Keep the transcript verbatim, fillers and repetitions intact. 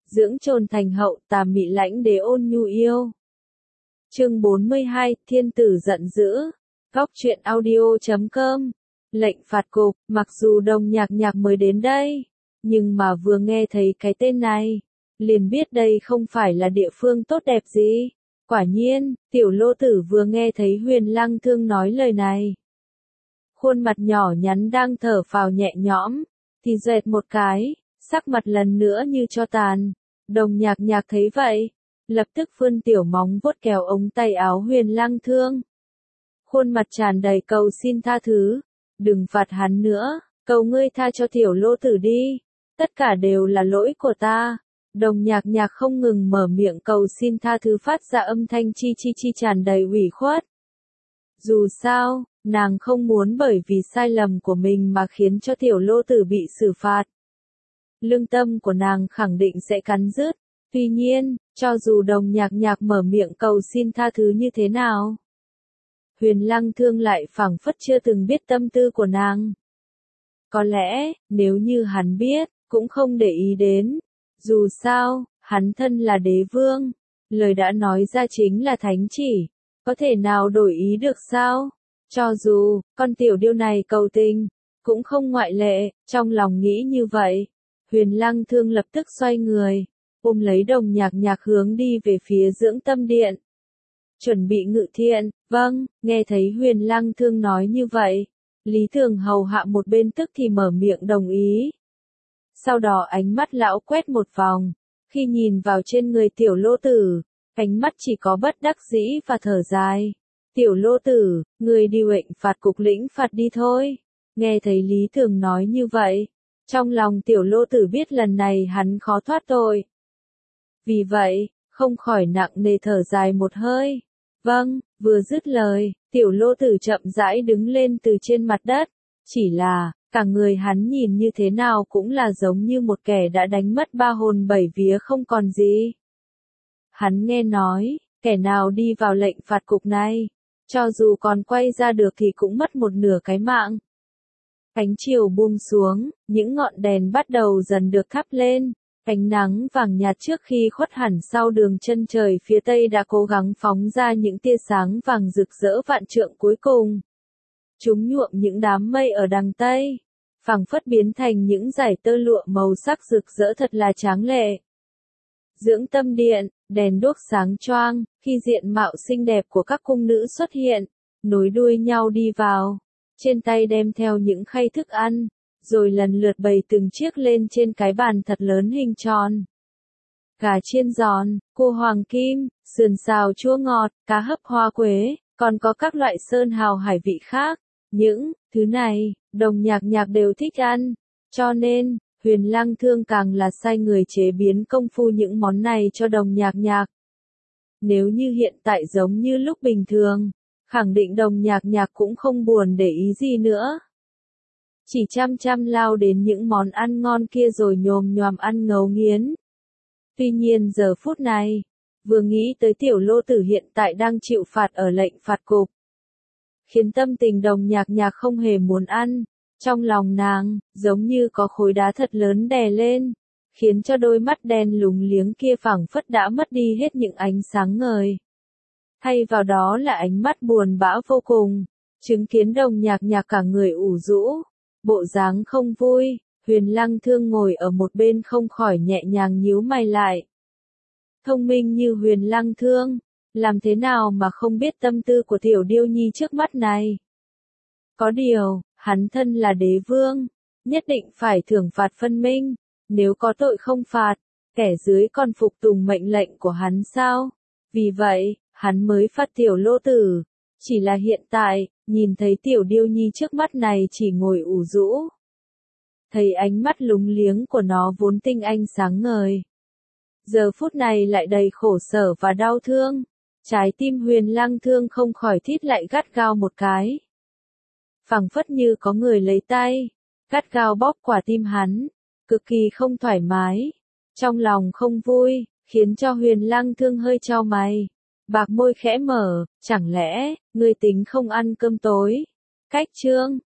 dưỡng trồn thành hậu, tà mị lãnh đế ôn nhu yêu. Chương bốn mươi hai, thiên tử giận dữ. Góc truyện audio chấm com. Lệnh phạt cục, mặc dù Đồng Nhạc Nhạc mới đến đây, nhưng mà vừa nghe thấy cái tên này, liền biết đây không phải là địa phương tốt đẹp gì. Quả nhiên, tiểu lô tử vừa nghe thấy Huyền Lăng Thương nói lời này, khuôn mặt nhỏ nhắn đang thở phào nhẹ nhõm, thì dẹt một cái, sắc mặt lần nữa như cho tàn. Đồng Nhạc Nhạc thấy vậy, lập tức vươn tiểu móng vuốt kéo ống tay áo Huyền Lăng Thương. Khuôn mặt tràn đầy cầu xin tha thứ, đừng phạt hắn nữa, cầu ngươi tha cho tiểu lô tử đi, tất cả đều là lỗi của ta. Đồng Nhạc Nhạc không ngừng mở miệng cầu xin tha thứ, phát ra âm thanh chi chi chi tràn đầy ủy khuất. Dù sao, nàng không muốn bởi vì sai lầm của mình mà khiến cho tiểu lô tử bị xử phạt. Lương tâm của nàng khẳng định sẽ cắn rứt. Tuy nhiên, cho dù Đồng Nhạc Nhạc mở miệng cầu xin tha thứ như thế nào, Huyền Lăng Thương lại phảng phất chưa từng biết tâm tư của nàng. Có lẽ, nếu như hắn biết, cũng không để ý đến. Dù sao, hắn thân là đế vương, lời đã nói ra chính là thánh chỉ, có thể nào đổi ý được sao? Cho dù, con tiểu điêu này cầu tình, cũng không ngoại lệ. Trong lòng nghĩ như vậy, Huyền Lăng Thương lập tức xoay người, ôm lấy Đồng Nhạc Nhạc hướng đi về phía dưỡng tâm điện. Chuẩn bị ngự thiện. Vâng. Nghe thấy Huyền Lăng Thương nói như vậy, Lý Thường hầu hạ một bên tức thì mở miệng đồng ý. Sau đó ánh mắt lão quét một vòng, khi nhìn vào trên người tiểu lô tử, ánh mắt chỉ có bất đắc dĩ và thở dài. Tiểu lô tử, người đi huệnh phạt cục lĩnh phạt đi thôi. Nghe thấy Lý Thường nói như vậy, trong lòng tiểu lô tử biết lần này hắn khó thoát tội. Vì vậy, không khỏi nặng nề thở dài một hơi. Vâng. Vừa dứt lời, tiểu lô tử chậm rãi đứng lên từ trên mặt đất. Chỉ là, cả người hắn nhìn như thế nào cũng là giống như một kẻ đã đánh mất ba hồn bảy vía không còn gì. Hắn nghe nói, kẻ nào đi vào lệnh phạt cục này, cho dù còn quay ra được thì cũng mất một nửa cái mạng. Ánh chiều buông xuống, những ngọn đèn bắt đầu dần được thắp lên. Ánh nắng vàng nhạt trước khi khuất hẳn sau đường chân trời phía tây đã cố gắng phóng ra những tia sáng vàng rực rỡ vạn trượng cuối cùng. Chúng nhuộm những đám mây ở đằng tây, phảng phất biến thành những dải tơ lụa màu sắc rực rỡ thật là tráng lệ. Dưỡng tâm điện, đèn đuốc sáng choang, khi diện mạo xinh đẹp của các cung nữ xuất hiện, nối đuôi nhau đi vào, trên tay đem theo những khay thức ăn, rồi lần lượt bày từng chiếc lên trên cái bàn thật lớn hình tròn. Gà chiên giòn, cua hoàng kim, sườn xào chua ngọt, cá hấp hoa quế, còn có các loại sơn hào hải vị khác. Những thứ này, Đồng Nhạc Nhạc đều thích ăn, cho nên, Huyền Lăng Thương càng là sai người chế biến công phu những món này cho Đồng Nhạc Nhạc. Nếu như hiện tại giống như lúc bình thường, khẳng định Đồng Nhạc Nhạc cũng không buồn để ý gì nữa. Chỉ chăm chăm lao đến những món ăn ngon kia rồi nhồm nhoàm ăn ngấu nghiến. Tuy nhiên giờ phút này, vừa nghĩ tới tiểu lô tử hiện tại đang chịu phạt ở lệnh phạt cục, khiến tâm tình Đồng Nhạc Nhạc không hề muốn ăn. Trong lòng nàng, giống như có khối đá thật lớn đè lên, khiến cho đôi mắt đen lúng liếng kia phảng phất đã mất đi hết những ánh sáng ngời. Thay vào đó là ánh mắt buồn bã vô cùng, chứng kiến Đồng Nhạc Nhạc cả người ủ rũ, bộ dáng không vui, Huyền Lăng Thương ngồi ở một bên không khỏi nhẹ nhàng nhíu mày lại. Thông minh như Huyền Lăng Thương, làm thế nào mà không biết tâm tư của tiểu điêu nhi trước mắt này. Có điều, hắn thân là đế vương, nhất định phải thưởng phạt phân minh, nếu có tội không phạt, kẻ dưới còn phục tùng mệnh lệnh của hắn sao? Vì vậy, hắn mới phạt tiểu lô tử. Chỉ là hiện tại, nhìn thấy tiểu điêu nhi trước mắt này chỉ ngồi ủ rũ. Thấy ánh mắt lúng liếng của nó vốn tinh anh sáng ngời, giờ phút này lại đầy khổ sở và đau thương. Trái tim Huyền Lăng Thương không khỏi thít lại gắt gao một cái. Phảng phất như có người lấy tay, gắt gao bóp quả tim hắn, cực kỳ không thoải mái. Trong lòng không vui, khiến cho Huyền Lăng Thương hơi chau mày. Bạc môi khẽ mở, chẳng lẽ, ngươi tính không ăn cơm tối? Cách chương,